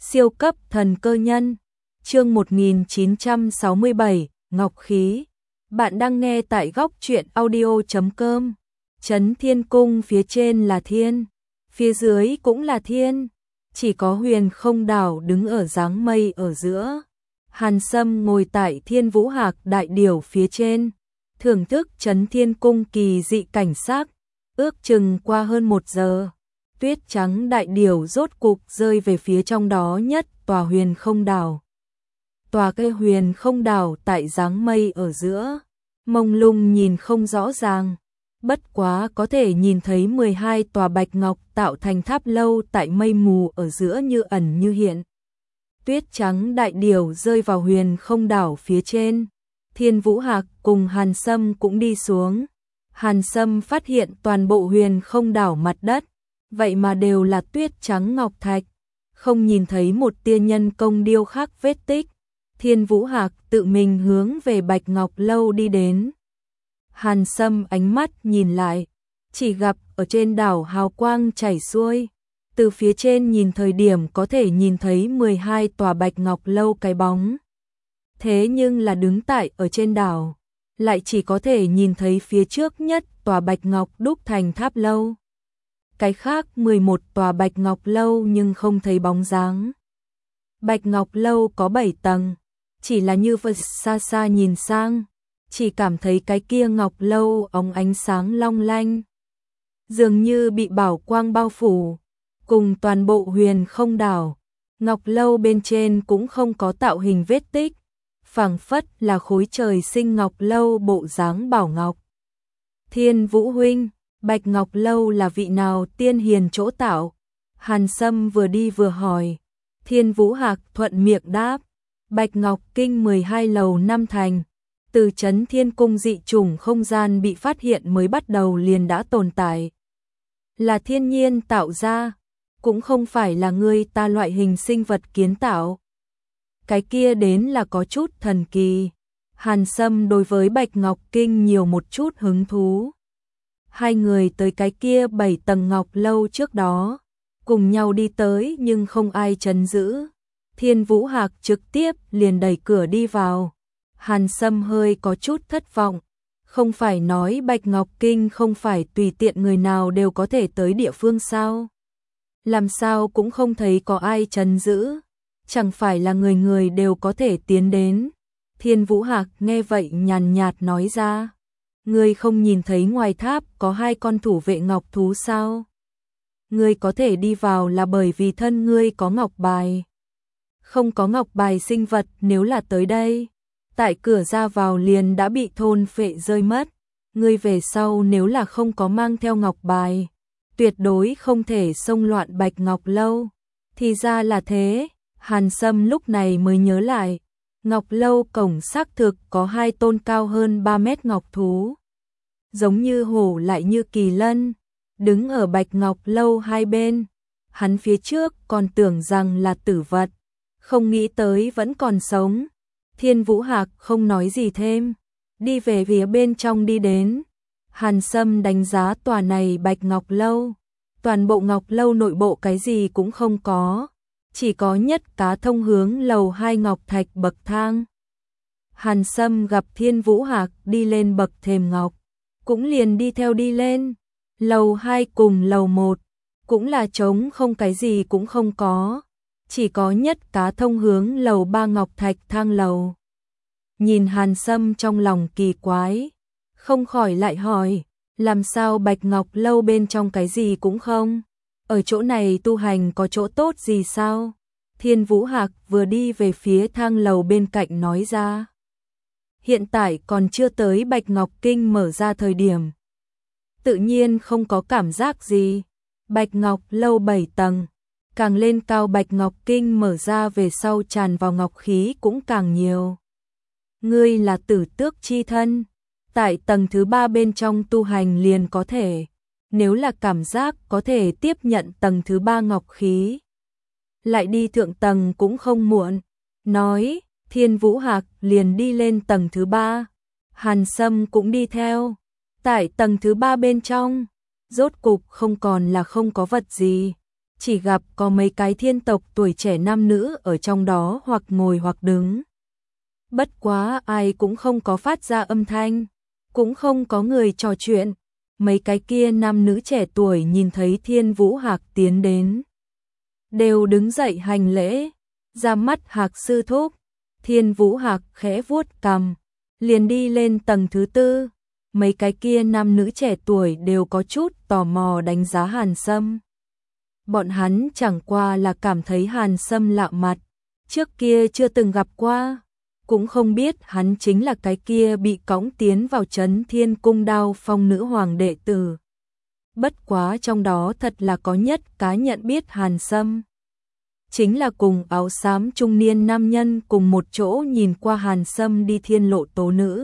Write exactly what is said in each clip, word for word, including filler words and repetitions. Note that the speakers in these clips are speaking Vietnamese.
Siêu cấp thần cơ nhân. Chương một nghìn chín trăm sáu mươi bảy, Ngọc khí. Bạn đang nghe tại góc truyện audio chấm com. Trấn Thiên Cung phía trên là thiên, phía dưới cũng là thiên, chỉ có Huyền Không Đảo đứng ở dáng mây ở giữa. Hàn Sâm ngồi tại Thiên Vũ Hạc đại điểu phía trên, thưởng thức Trấn Thiên Cung kỳ dị cảnh sắc. Ước chừng qua hơn một giờ, tuyết trắng đại điểu rốt cục rơi về phía trong đó nhất tòa Huyền Không Đảo. Tòa cây Huyền Không Đảo tại dáng mây ở giữa, mông lung nhìn không rõ ràng, bất quá có thể nhìn thấy mười hai tòa bạch ngọc tạo thành tháp lâu tại mây mù ở giữa như ẩn như hiện. Tuyết trắng đại điểu rơi vào Huyền Không Đảo phía trên, Thiên Vũ Hạc cùng Hàn Sâm cũng đi xuống. Hàn Sâm phát hiện toàn bộ Huyền Không Đảo mặt đất, vậy mà đều là tuyết trắng ngọc thạch, không nhìn thấy một tia nhân công điêu khắc vết tích. Thiên Vũ Hạc tự mình hướng về Bạch Ngọc Lâu đi đến. Hàn Sâm ánh mắt nhìn lại, chỉ gặp ở trên đảo hào quang chảy xuôi, từ phía trên nhìn thời điểm có thể nhìn thấy mười hai tòa Bạch Ngọc Lâu cái bóng. Thế nhưng là đứng tại ở trên đảo, lại chỉ có thể nhìn thấy phía trước nhất tòa Bạch Ngọc đúc thành tháp lâu. Cái khác mười một tòa Bạch Ngọc Lâu nhưng không thấy bóng dáng. Bạch Ngọc Lâu có bảy tầng, chỉ là như vậy xa xa nhìn sang, chỉ cảm thấy cái kia Ngọc Lâu óng ánh sáng long lanh, dường như bị bảo quang bao phủ, cùng toàn bộ Huyền Không Đảo. Ngọc Lâu bên trên cũng không có tạo hình vết tích, phảng phất là khối trời sinh Ngọc Lâu bộ dáng bảo ngọc. Thiên Vũ huynh, Bạch Ngọc Lâu là vị nào tiên hiền chỗ tạo? Hàn Sâm vừa đi vừa hỏi. Thiên Vũ Hạc thuận miệng đáp, Bạch Ngọc Kinh mười hai lầu năm thành, từ Trấn Thiên Cung dị chủng không gian bị phát hiện mới bắt đầu liền đã tồn tại. Là thiên nhiên tạo ra, cũng không phải là người ta loại hình sinh vật kiến tạo. Cái kia đến là có chút thần kỳ. Hàn Sâm đối với Bạch Ngọc Kinh nhiều một chút hứng thú. Hai người tới cái kia bảy tầng Ngọc Lâu trước đó, cùng nhau đi tới nhưng không ai trấn giữ. Thiên Vũ Hạc trực tiếp liền đẩy cửa đi vào. Hàn Sâm hơi có chút thất vọng. Không phải nói Bạch Ngọc Kinh không phải tùy tiện người nào đều có thể tới địa phương sao? Làm sao cũng không thấy có ai trấn giữ, chẳng phải là người người đều có thể tiến đến. Thiên Vũ Hạc nghe vậy nhàn nhạt nói ra, ngươi không nhìn thấy ngoài tháp có hai con thủ vệ ngọc thú sao? Ngươi có thể đi vào là bởi vì thân ngươi có ngọc bài. Không có ngọc bài sinh vật nếu là tới đây, tại cửa ra vào liền đã bị thôn phệ rơi mất. Ngươi về sau nếu là không có mang theo ngọc bài, tuyệt đối không thể xông loạn Bạch Ngọc Lâu. Thì ra là thế. Hàn Sâm lúc này mới nhớ lại, Ngọc Lâu cổng xác thực có hai tôn cao hơn ba mét ngọc thú, giống như hổ lại như kỳ lân, đứng ở Bạch Ngọc Lâu hai bên. Hắn phía trước còn tưởng rằng là tử vật, không nghĩ tới vẫn còn sống. Thiên Vũ Hạc không nói gì thêm, đi về phía bên trong đi đến. Hàn Sâm đánh giá tòa này Bạch Ngọc Lâu, toàn bộ Ngọc Lâu nội bộ cái gì cũng không có, chỉ có nhất cá thông hướng lầu hai ngọc thạch bậc thang. Hàn Sâm gặp Thiên Vũ Hạc đi lên bậc thềm ngọc, cũng liền đi theo đi lên. Lầu hai cùng lầu một cũng là trống không, cái gì cũng không có, chỉ có nhất cá thông hướng lầu ba ngọc thạch thang lầu. Nhìn Hàn Sâm trong lòng kỳ quái, không khỏi lại hỏi, làm sao Bạch Ngọc Lâu bên trong cái gì cũng không? Ở chỗ này tu hành có chỗ tốt gì sao? Thiên Vũ Hạc vừa đi về phía thang lầu bên cạnh nói ra. Hiện tại còn chưa tới Bạch Ngọc Kinh mở ra thời điểm, tự nhiên không có cảm giác gì. Bạch Ngọc Lâu bảy tầng, càng lên cao Bạch Ngọc Kinh mở ra về sau tràn vào ngọc khí cũng càng nhiều. Ngươi là tử tước chi thân, tại tầng thứ ba bên trong tu hành liền có thể. Nếu là cảm giác có thể tiếp nhận tầng thứ ba ngọc khí, lại đi thượng tầng cũng không muộn. Nói, Thiên Vũ Hạc liền đi lên tầng thứ ba. Hàn Sâm cũng đi theo. Tại tầng thứ ba bên trong, rốt cục không còn là không có vật gì, chỉ gặp có mấy cái thiên tộc tuổi trẻ nam nữ ở trong đó hoặc ngồi hoặc đứng. Bất quá ai cũng không có phát ra âm thanh, cũng không có người trò chuyện. Mấy cái kia nam nữ trẻ tuổi nhìn thấy Thiên Vũ Hạc tiến đến, đều đứng dậy hành lễ, ra mắt Hạc sư thúc. Thiên Vũ Hạc khẽ vuốt cằm, liền đi lên tầng thứ tư. Mấy cái kia nam nữ trẻ tuổi đều có chút tò mò đánh giá Hàn Sâm. Bọn hắn chẳng qua là cảm thấy Hàn Sâm lạ mặt, trước kia chưa từng gặp qua, cũng không biết hắn chính là cái kia bị cõng tiến vào Trấn Thiên Cung Đao Phong nữ hoàng đệ tử. Bất quá trong đó thật là có nhất cá nhận biết Hàn Sâm, chính là cùng áo xám trung niên nam nhân cùng một chỗ nhìn qua Hàn Sâm đi thiên lộ tố nữ.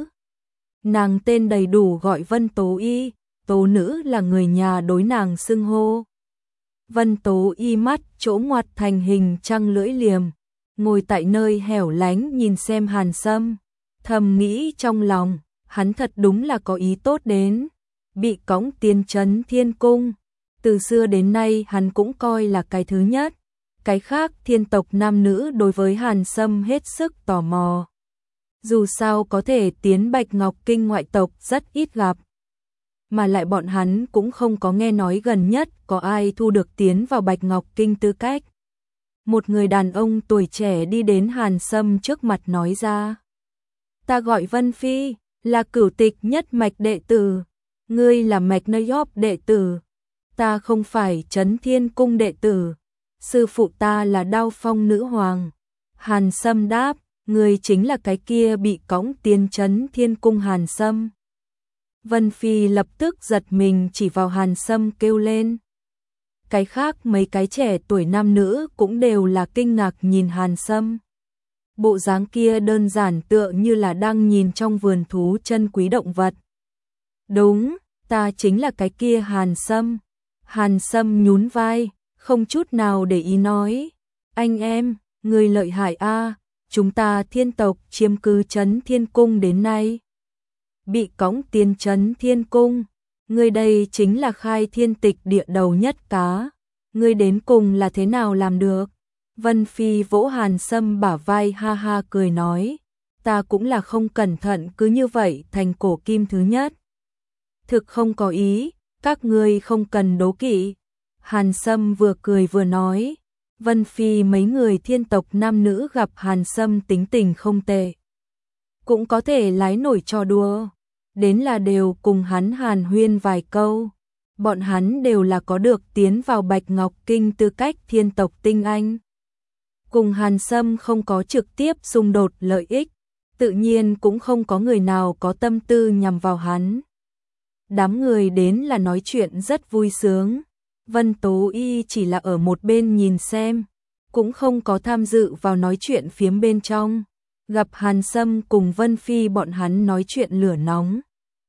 Nàng tên đầy đủ gọi Vân Tố Y, tố nữ là người nhà đối nàng xưng hô. Vân Tố Y mắt chỗ ngoặt thành hình trăng lưỡi liềm, ngồi tại nơi hẻo lánh nhìn xem Hàn Sâm, thầm nghĩ trong lòng, hắn thật đúng là có ý tốt đến, bị cõng tiến Trấn Thiên Cung. Từ xưa đến nay hắn cũng coi là cái thứ nhất, cái khác thiên tộc nam nữ đối với Hàn Sâm hết sức tò mò. Dù sao có thể tiến Bạch Ngọc Kinh ngoại tộc rất ít gặp, mà lại bọn hắn cũng không có nghe nói gần nhất có ai thu được tiến vào Bạch Ngọc Kinh tư cách. Một người đàn ông tuổi trẻ đi đến Hàn Sâm trước mặt nói ra: "Ta gọi Vân Phi, là cửu tịch nhất mạch đệ tử, ngươi là mạch nơi Yop đệ tử, ta không phải Trấn Thiên Cung đệ tử, sư phụ ta là Đao Phong nữ hoàng." Hàn Sâm đáp: "Ngươi chính là cái kia bị cõng tiến Trấn Thiên Cung Hàn Sâm." Vân Phi lập tức giật mình chỉ vào Hàn Sâm kêu lên. Cái khác mấy cái trẻ tuổi nam nữ cũng đều là kinh ngạc nhìn Hàn Sâm. Bộ dáng kia đơn giản tựa như là đang nhìn trong vườn thú chân quý động vật. "Đúng, ta chính là cái kia Hàn Sâm." Hàn Sâm nhún vai, không chút nào để ý nói: "Anh em, người lợi hại a, chúng ta thiên tộc chiếm cứ Trấn Thiên Cung đến nay, bị cõng tiến Trấn Thiên Cung, ngươi đây chính là khai thiên tịch địa đầu nhất cá, ngươi đến cùng là thế nào làm được?" Vân Phi vỗ Hàn Sâm bả vai ha ha cười nói: "Ta cũng là không cẩn thận cứ như vậy thành cổ kim thứ nhất. Thực không có ý, các ngươi không cần đố kỵ." Hàn Sâm vừa cười vừa nói. Vân Phi mấy người thiên tộc nam nữ gặp Hàn Sâm tính tình không tệ, cũng có thể lái nổi trò đùa, đến là đều cùng hắn hàn huyên vài câu. Bọn hắn đều là có được tiến vào Bạch Ngọc Kinh tư cách thiên tộc tinh anh, cùng Hàn Sâm không có trực tiếp xung đột lợi ích, tự nhiên cũng không có người nào có tâm tư nhằm vào hắn. Đám người đến là nói chuyện rất vui sướng. Vân Tố Y chỉ là ở một bên nhìn xem, cũng không có tham dự vào nói chuyện phiếm bên trong. Gặp Hàn Sâm cùng Vân Phi bọn hắn nói chuyện lửa nóng,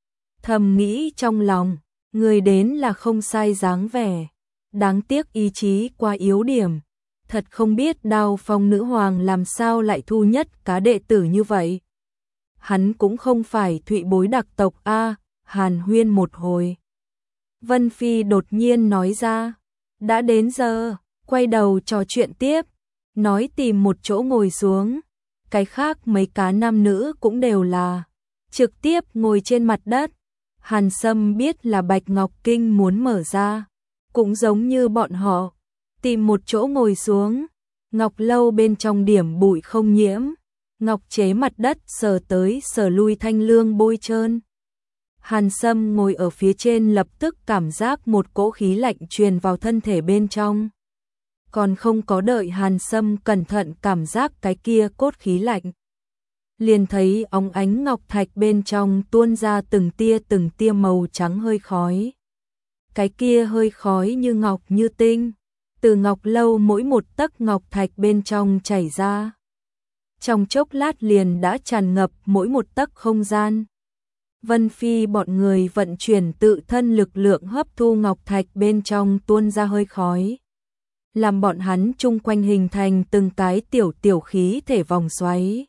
thầm nghĩ trong lòng, người đến là không sai dáng vẻ, đáng tiếc ý chí quá yếu điểm, thật không biết Đao Phong nữ hoàng làm sao lại thu nhất cá đệ tử như vậy. Hắn cũng không phải thụy bối đặc tộc a. Hàn huyên một hồi, Vân Phi đột nhiên nói ra: "Đã đến giờ, quay đầu trò chuyện tiếp." Nói tìm một chỗ ngồi xuống. Cái khác mấy cá nam nữ cũng đều là trực tiếp ngồi trên mặt đất. Hàn Sâm biết là Bạch Ngọc Kinh muốn mở ra, cũng giống như bọn họ, tìm một chỗ ngồi xuống. Ngọc lâu bên trong điểm bụi không nhiễm, ngọc chế mặt đất sờ tới sờ lui thanh lương bôi trơn. Hàn Sâm ngồi ở phía trên lập tức cảm giác một cỗ khí lạnh truyền vào thân thể bên trong. Còn không có đợi Hàn Sâm cẩn thận cảm giác cái kia cốt khí lạnh, liền thấy óng ánh ngọc thạch bên trong tuôn ra từng tia từng tia màu trắng hơi khói. Cái kia hơi khói như ngọc như tinh, từ ngọc lâu mỗi một tấc ngọc thạch bên trong chảy ra. Trong chốc lát liền đã tràn ngập mỗi một tấc không gian. Vân Phi bọn người vận chuyển tự thân lực lượng hấp thu ngọc thạch bên trong tuôn ra hơi khói, làm bọn hắn chung quanh hình thành từng cái tiểu tiểu khí thể vòng xoáy.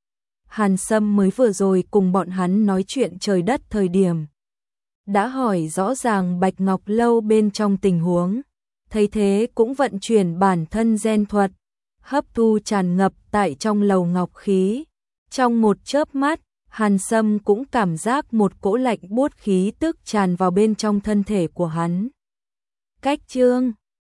Hàn Sâm mới vừa rồi cùng bọn hắn nói chuyện trời đất thời điểm, đã hỏi rõ ràng Bạch Ngọc lâu bên trong tình huống, thấy thế cũng vận chuyển bản thân gen thuật, hấp thu tràn ngập tại trong lầu ngọc khí. Trong một chớp mắt, Hàn Sâm cũng cảm giác một cỗ lạnh buốt khí tức tràn vào bên trong thân thể của hắn. Cách chương